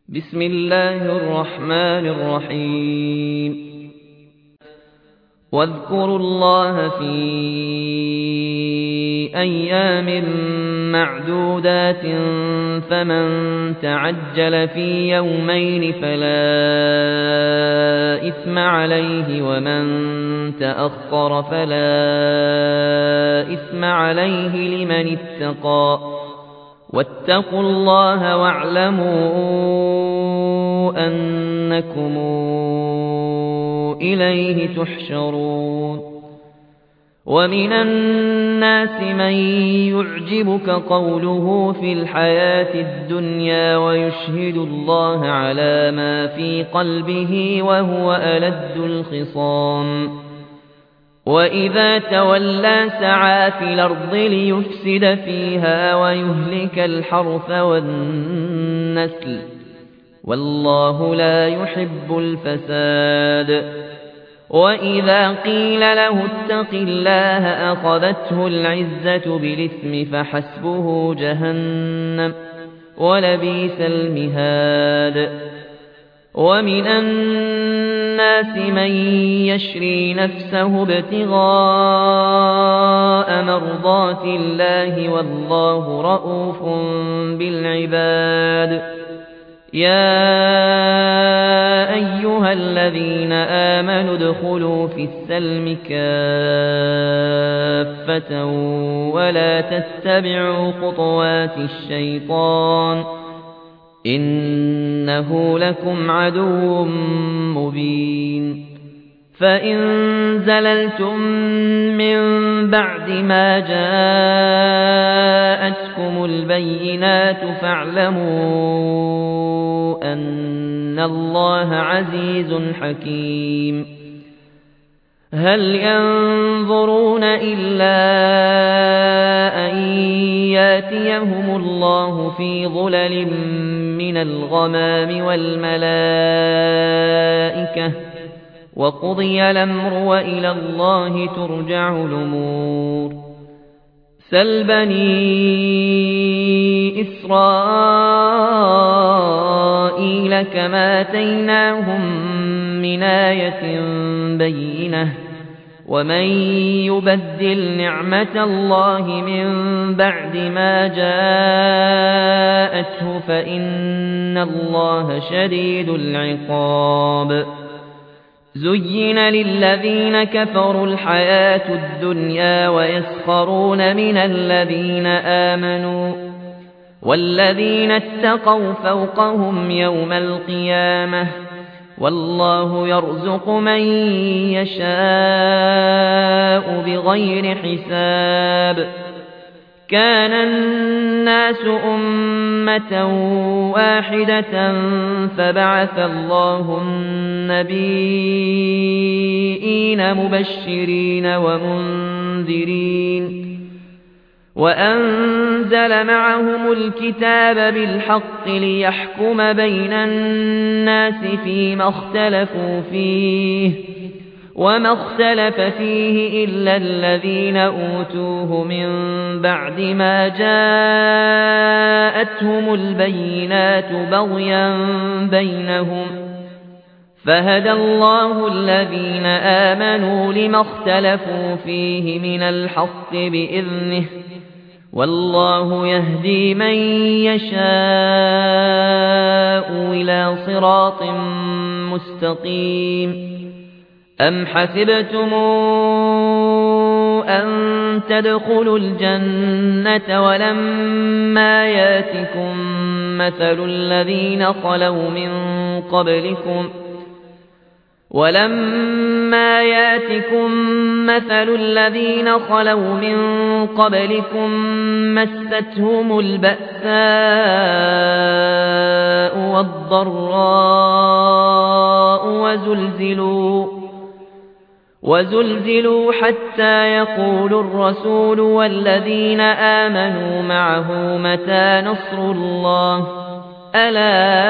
بسم الله الرحمن الرحيم واذكروا الله في أيام معدودات فمن تعجل في يومين فلا إثم عليه ومن تأخر فلا إثم عليه لمن اتقى واتقوا الله واعلموا أنكم إليه تحشرون ومن الناس من يعجبك قوله في الحياة الدنيا ويشهد الله على ما في قلبه وهو ألد الخصام وإذا تولى سعى في الأرض ليفسد فيها ويهلك الحرث والنسل والله لا يحب الفساد وإذا قيل له اتق الله أخذته العزة بالإثم فحسبه جهنم ولبئس المهاد ومن الناس من يشري نفسه ابتغاء مرضات الله والله رءوف بالعباد يا أيها الذين آمنوا ادخلوا في السلم كافة ولا تتبعوا خطوات الشيطان إنه لكم عدو مبين فإن زللتم من بعد ما جاءتكم البينات فاعلموا أن الله عزيز حكيم هل ينظرون إلا أن ياتيهم الله في ظلل من الغمام والملائكة وقضي الأمر وإلى الله ترجع الأمور سل بني إسرائيل كما آتيناهم من آية بينة ومن يبدل نعمة الله من بعد ما جاءته فإن الله شديد العقاب زين للذين كفروا الحياة الدنيا ويسخرون من الذين آمنوا والذين اتقوا فوقهم يوم القيامة والله يرزق من يشاء بغير حساب كان الناس أمة واحدة فبعث الله النبيين مبشرين ومنذرين وأنزل معهم الكتاب بالحق ليحكم بين الناس فيما اختلفوا فيه وما اختلف فيه إلا الذين أوتوه من بعد ما جاءتهم البينات بغيا بينهم فهدى الله الذين آمنوا لما اختلفوا فيه من الحق بإذنه والله يهدي من يشاء إلى صراط مستقيم أم حسبتم أن تدخلوا الجنة ولما ياتكم مثل الذين خلوا من قبلكم مستهم البأساء والضراء وزلزلوا حتى يقول الرسول والذين آمنوا معه متى نصر الله ألا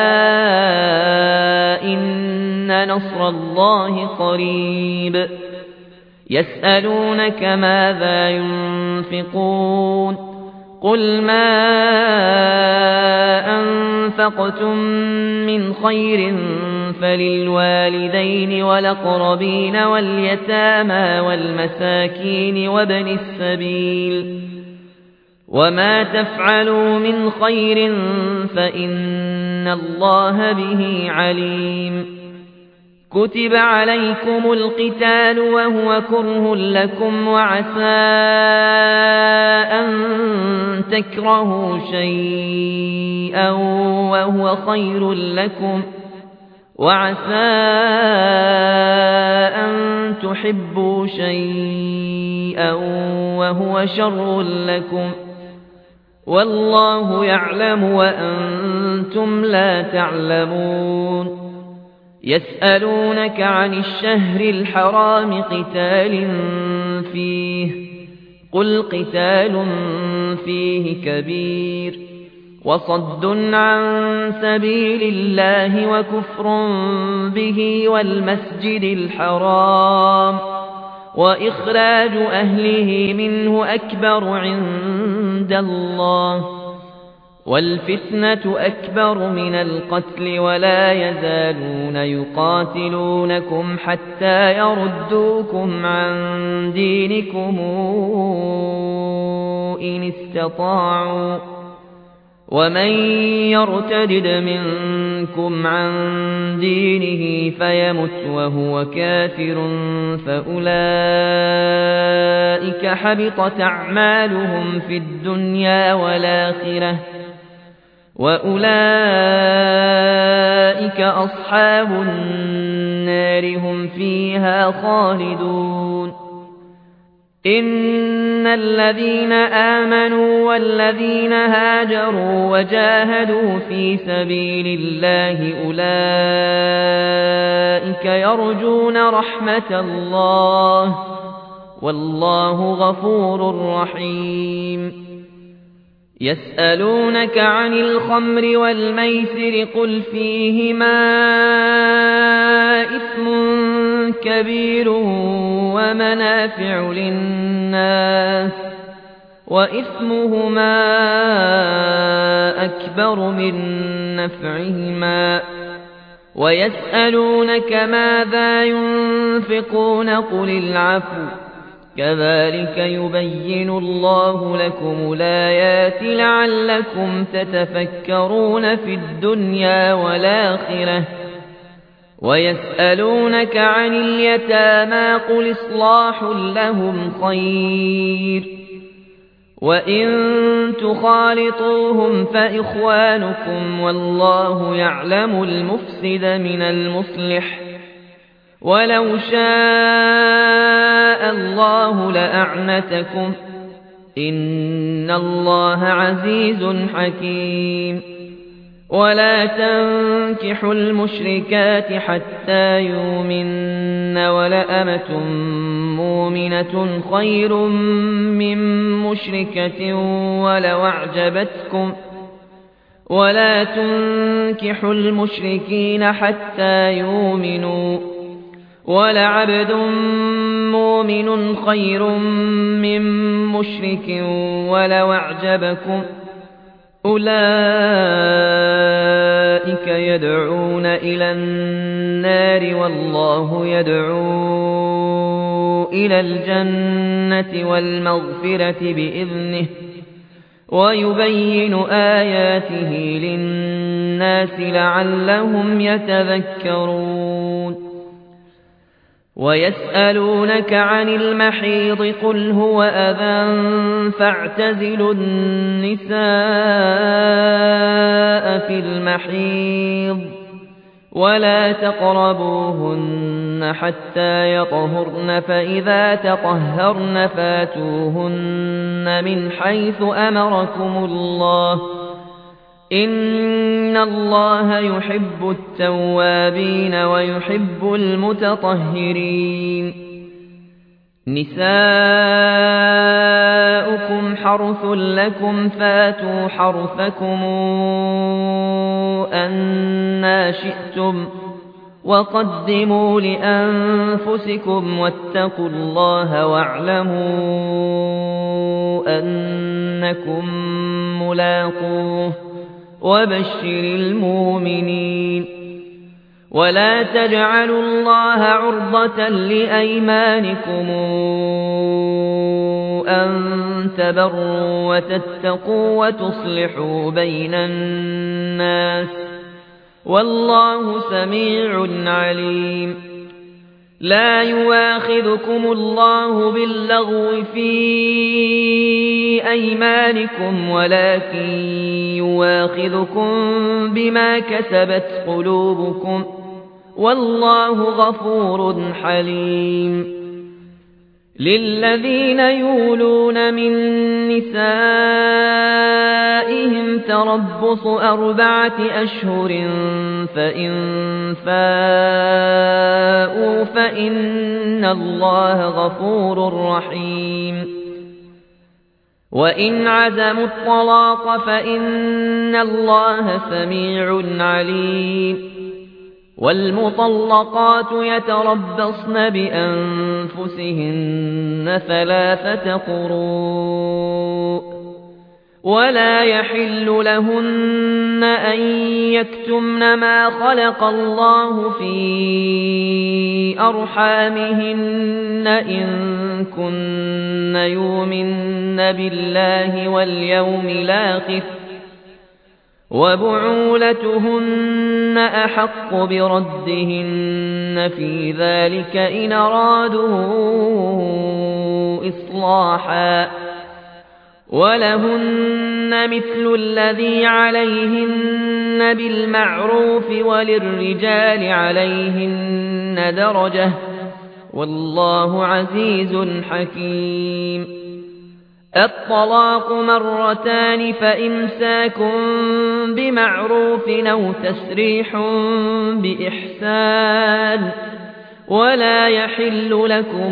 إن نصر الله قريب يسألونك ماذا ينفقون قل ما أنفقتم من خير فللوالدين والأقربين واليتامى والمساكين وابن السبيل وما تفعلوا من خير فإن الله به عليم كتب عليكم القتال وهو كره لكم وعسى أن تكرهوا شيئا وهو خير لكم وعسى أن تحبوا شيئا وهو شر لكم والله يعلم وأنتم لا تعلمون يسألونك عن الشهر الحرام قتال فيه قل قتال فيه كبير وصد عن سبيل الله وكفر به والمسجد الحرام وإخراج أهله منه أكبر عند الله والفتنة أكبر من القتل ولا يزالون يقاتلونكم حتى يردوكم عن دينكم إن استطاعوا ومن يرتد منكم عن دينه فيمت وهو كافر فأولئك حبطت أعمالهم في الدنيا والآخرة وأولئك أصحاب النار هم فيها خالدون إن الذين آمنوا والذين هاجروا وجاهدوا في سبيل الله أولئك يرجون رحمة الله والله غفور رحيم يسألونك عن الخمر والميسر قل فيهما إثم كبير ومنافع للناس وإثمهما أكبر من نفعهما ويسألونك ماذا ينفقون قل العفو كذلك يبين الله لكم الآيات لعلكم تتفكرون في الدنيا والآخرة ويسألونك عن اليتامى قل إصلاح لهم خير وإن تخالطوهم فإخوانكم والله يعلم المفسد من المصلح ولو شاء الله لأعنتكم إن الله عزيز حكيم ولا تنكحوا المشركات حتى يؤمن ولأمة مؤمنة خير من مشركة ولو أعجبتكم ولا تنكحوا المشركين حتى يؤمنوا ولعبد مؤمن خير من مشرك ولو أعجبكم أولئك يدعون إلى النار والله يدعو إلى الجنة والمغفرة بإذنه ويبين آياته للناس لعلهم يتذكرون ويسألونك عن المحيض قل هو أذى فاعتزلوا النساء في المحيض ولا تقربوهن حتى يطهرن فإذا تطهرن فاتوهن من حيث أمركم الله إن الله يحب التوابين ويحب المتطهرين نساؤكم حرث لكم فاتوا حرثكم أنى شئتم وقدموا لأنفسكم واتقوا الله واعلموا أنكم ملاقوه وبشر المؤمنين ولا تجعلوا الله عرضة لأيمانكم أن تبروا وتتقوا وتصلحوا بين الناس والله سميع عليم لا يواخذكم الله باللغو في أيمانكم ولكن يواخذكم بما كسبت قلوبكم والله غفور حليم للذين يولون من نسائهم تربص 4 أشهر فإن فاءوا فإن الله غفور رحيم وإن عزموا الطلاق فإن الله سميع عليم والمطلقات يتربصن بأنفسهن 3 قروء ولا يحل لهن أن يكتمن ما خلق الله في أرحامهن إن كن يؤمن بالله واليوم الآخر وبعولتهن أحق بردهن في ذلك إن أرادوا إصلاحا ولهن مثل الذي عليهن بالمعروف وللرجال عليهن درجة والله عزيز حكيم الطلاق 2 فإمساك بمعروف أو تسريح بإحسان ولا يحل لكم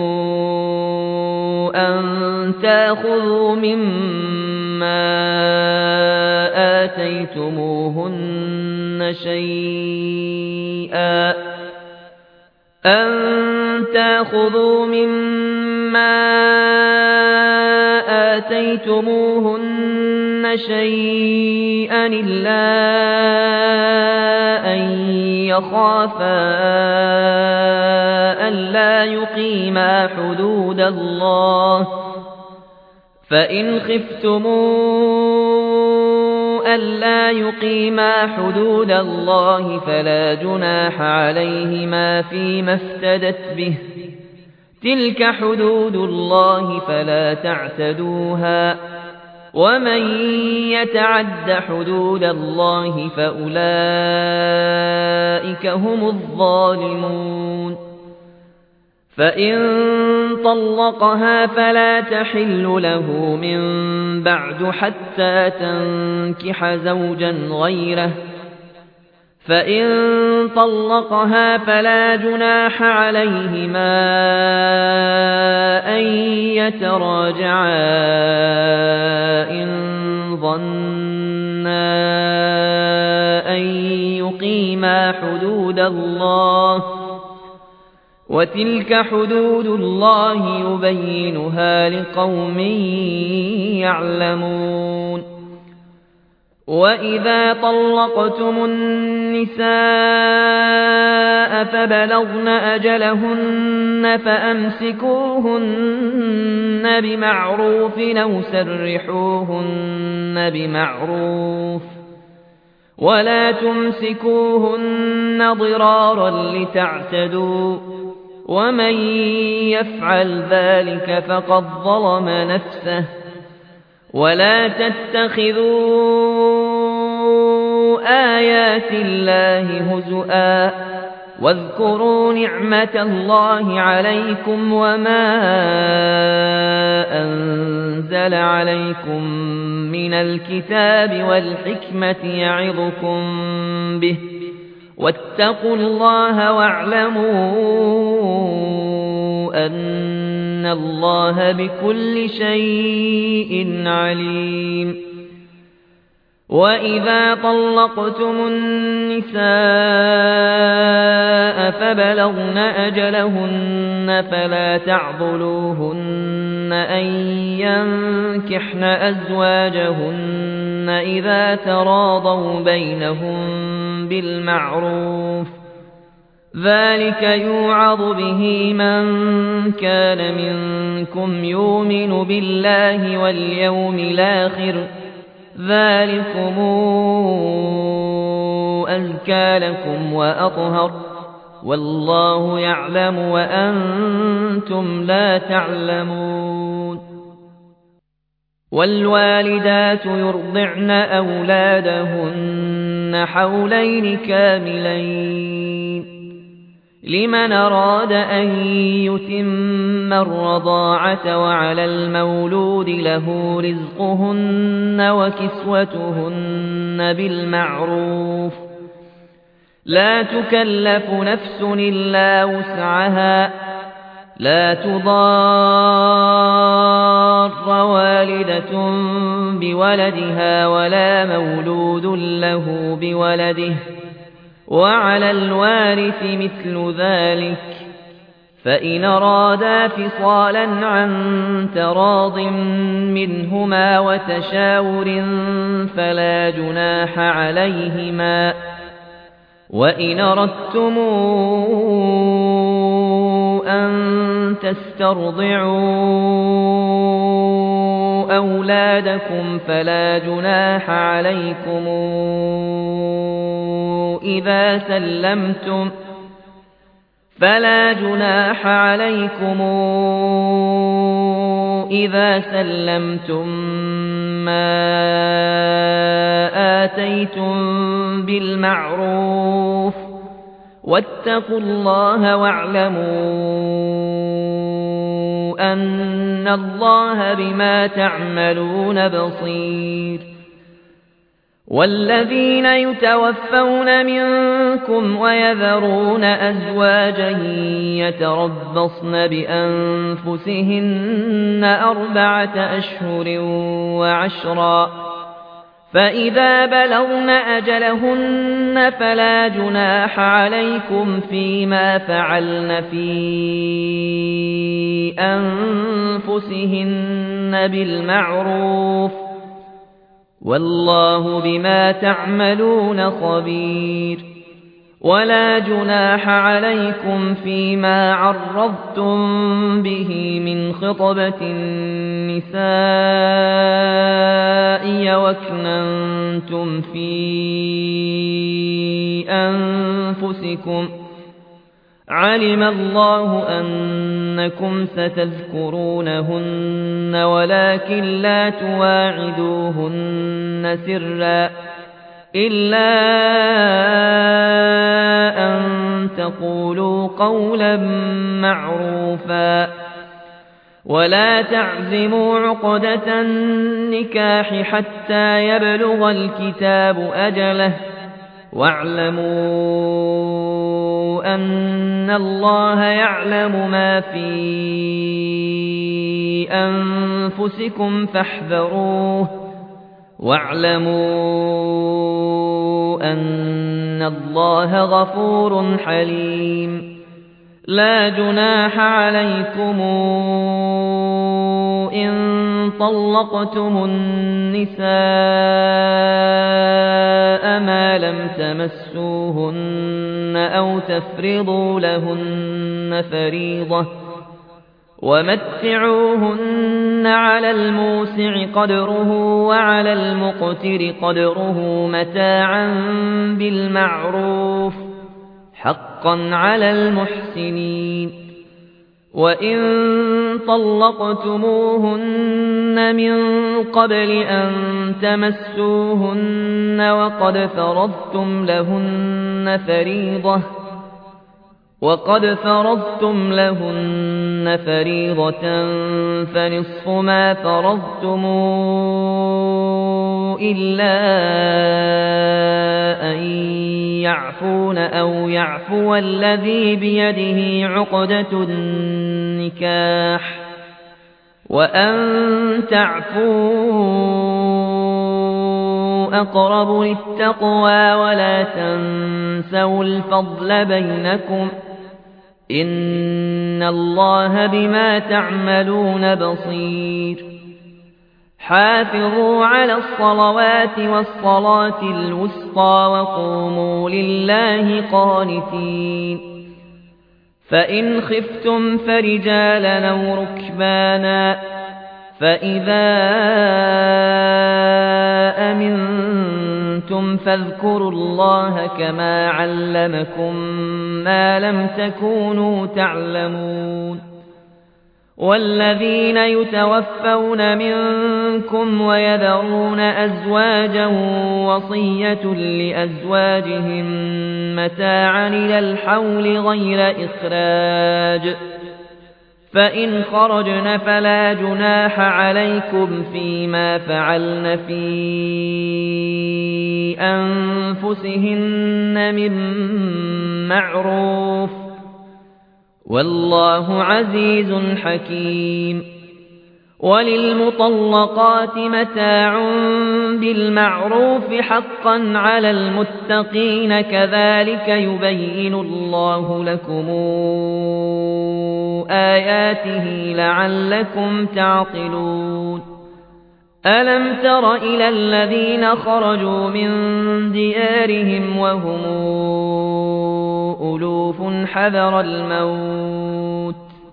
أن تأخذوا مما آتيتموهن شيئا إلا أن يخافا ألا يقيما حدود الله فإن خفتموا ألا يقيما حدود الله فلا جناح عليهما فيما افتدت به تلك حدود الله فلا تعتدوها ومن يتعد حدود الله فأولئك هم الظالمون فإن طلقها فلا تحل له من بعد حتى تنكح زوجا غيره فإن طلقها فلا جناح عليهما أن يتراجعا إن ظنا أن يقيما حدود الله وتلك حدود الله يبينها لقوم يعلمون وإذا طلقتم النساء فبلغن أجلهن فأمسكوهن بمعروف أو سرحوهن بمعروف ولا تمسكوهن ضرارا لتعتدوا ومن يفعل ذلك فقد ظلم نفسه ولا تتخذوا آيات الله هزؤا واذكروا نعمة الله عليكم وما أنزل عليكم من الكتاب والحكمة يعظكم به واتقوا الله واعلموا أن الله بكل شيء عليم وإذا طلقتم النساء فبلغن أجلهن فلا تعضلوهن أن ينكحن أزواجهن إذا تراضوا بينهم بالمعروف ذلك يوعظ به من كان منكم يؤمن بالله واليوم الآخر ذلكم أزكى لكم وأطهر والله يعلم وأنتم لا تعلمون والوالدات يرضعن أولادهن حولين كاملين لمن أراد أن يتم الرضاعة وعلى المولود له رزقهن وكسوتهن بالمعروف لا تكلف نفس إلا وسعها لا تضار والدة بولدها ولا مولود له بولده وعلى الوارث مثل ذلك فإن أرادا فصالا عن تراض منهما وتشاور فلا جناح عليهما وإن أردتم أن تسترضعوا أولادكم فلا جناح عليكم إذا سلمتم ما آتيتم بالمعروف واتقوا الله واعلموا أن الله بما تعملون بصير والذين يتوفون منكم ويذرون أزواجا يتربصن بأنفسهن 4 أشهر وعشرا فإذا بلغن أجلهن فلا جناح عليكم فيما فعلن في أنفسهن بالمعروف والله بما تعملون خبير ولا جناح عليكم فيما عرضتم به من خطبة النساء وأكننتم في أنفسكم علم الله أنكم ستذكرونهن ولكن لا تواعدوهن سرا إلا أن تقولوا قولا معروفا ولا تعزموا عقدة النكاح حتى يبلغ الكتاب أجله واعلموا أن الله يعلم ما في أنفسكم فاحذروه واعلموا أن الله غفور حليم لا جناح عليكم إن طلقتم النساء ما لم تمسوهن أو تفرضوا لهن فريضة ومتعوهن على الموسع قدره وعلى المقتر قدره متاعا بالمعروف حقا على المحسنين وإن طلقتموهن من قبل أن تمسوهن وقد فرضتم لهن فريضة فنصف ما فرضتم إلا أن يعفون أو يعفو الذي بيده عقدة النكاح وأن تعفوا أقرب للتقوى ولا تنسوا الفضل بينكم إن الله بما تعملون بصير حافظوا على الصلوات والصلاة الوسطى وقوموا لله قانتين فإن خفتم فرجالا أو ركبانا فإذا أمنتم فاذكروا الله كما علمكم ما لم تكونوا تعلمون والذين يتوفون منكم ويذرون أزواجا وصية لأزواجهم متاعا إلى الحول غير إخراج فإن خرجن فلا جناح عليكم فيما فعلن في أنفسهن من معروف والله عزيز حكيم وللمطلقات متاع بالمعروف حقا على المتقين كذلك يبين الله لكم آياته لعلكم تعقلون ألم تر إلى الذين خرجوا من ديارهم وهم ألوف حذر الموت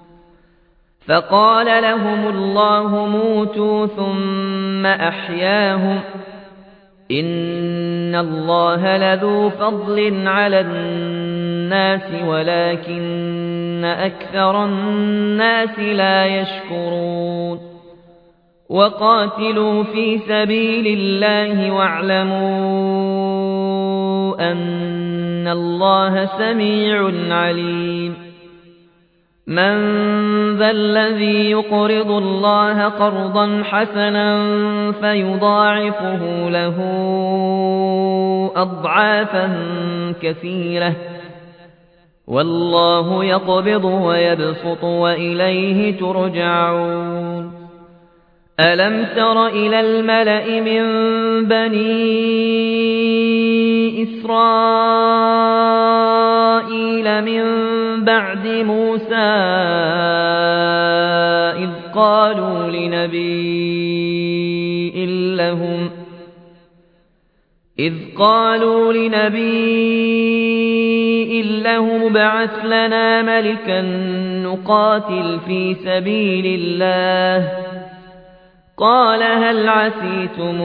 فقال لهم الله موتوا ثم أحياهم إن الله لذو فضل على الناس ولكن أكثر الناس لا يشكرون وقاتلوا في سبيل الله واعلموا أن الله سميع عليم من ذا الذي يقرض الله قرضا حسنا فيضاعفه له أضعافا كثيرة والله يقبض ويبسط وإليه ترجعون ألم تر إلى الملأ من بني إسرائيل من بعد موسى إذ قالوا لنبي لهم ابعث لنا ملكا نقاتل في سبيل الله قال هل عسيتم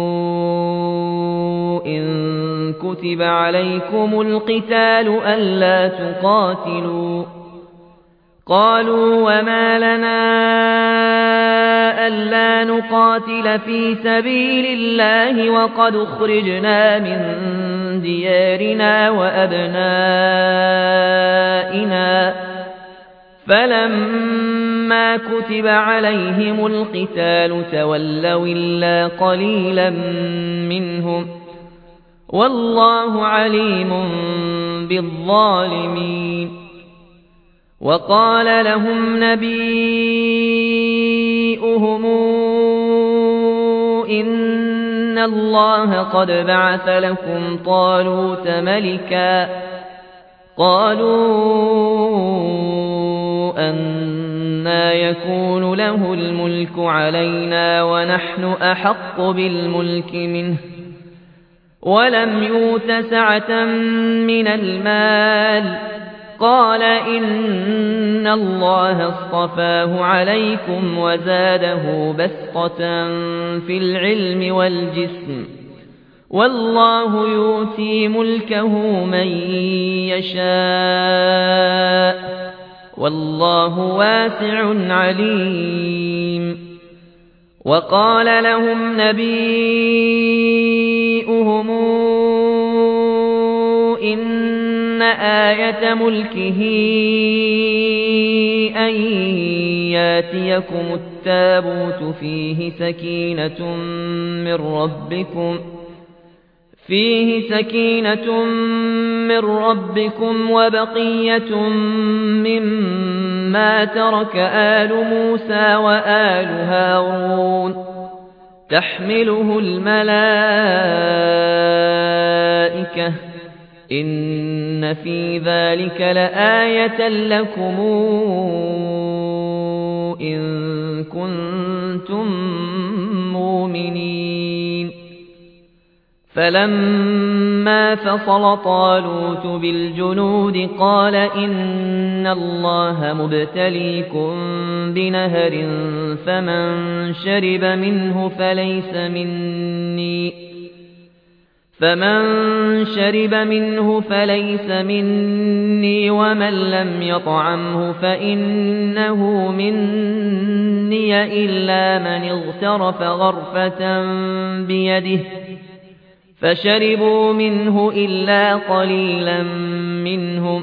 إن كتب عليكم القتال ألا تقاتلوا قالوا وما لنا ألا نقاتل في سبيل الله وقد أخرجنا من ديارنا وأبنائنا فلما كتب عليهم القتال تولوا إلا قليلا منهم والله عليم بالظالمين وقال لهم نبيؤهم إن الله قد بعث لكم طالوت ملكا قالوا أنى يكون له الملك علينا ونحن أحق بالملك منه ولم يؤت سعة من المال قال إن الله اصطفاه عليكم وزاده بسطة في العلم والجسم والله يؤتي ملكه من يشاء والله واسع عليم وقال لهم نبيؤهم إن آية ملكه أن ياتيكم التابوت فيه سكينة من ربكم وبقية مما ترك آل موسى وآل هارون تحمله الملائكة إن في ذلك لآية لكم إن كنتم مؤمنين فلما فصل طالوت بالجنود قال إن الله مبتليكم بنهر فمن شرب منه فليس مني ومن لم يطعمه فإنه مني إلا من اغترف غرفة بيده فشربوا منه إلا قليلا منهم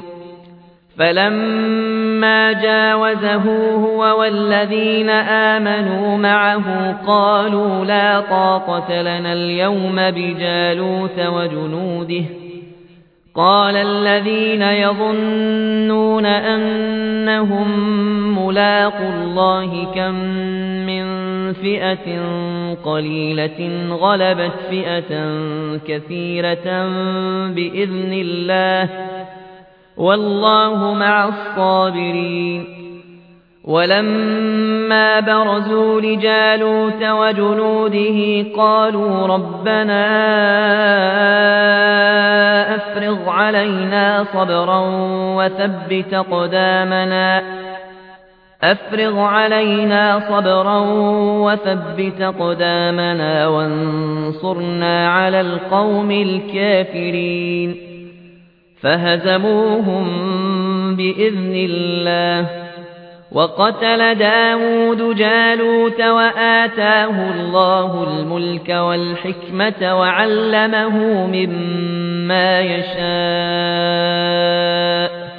فلما جاوزه هو والذين آمنوا معه قالوا لا طاقة لنا اليوم بجالوت وجنوده قال الذين يظنون أنهم ملاقو الله كم من فئة قليلة غلبت فئة كثيرة بإذن الله والله مع الصابرين ولما برزوا لجالوت وجنوده قالوا ربنا أفرغ علينا صبرا وثبت أقدامنا وانصرنا على القوم الكافرين فهزموهم بإذن الله وقتل داود جالوت وآتاه الله الملك والحكمة وعلمه مما يشاء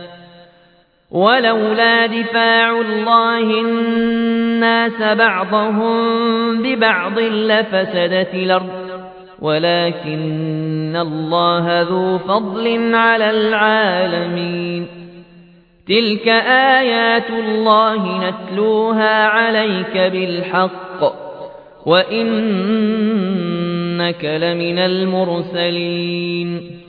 ولولا دفاع الله الناس بعضهم ببعض لفسدت الأرض ولكن الله ذو فضل على العالمين تلك آيات الله نتلوها عليك بالحق وإنك لمن المرسلين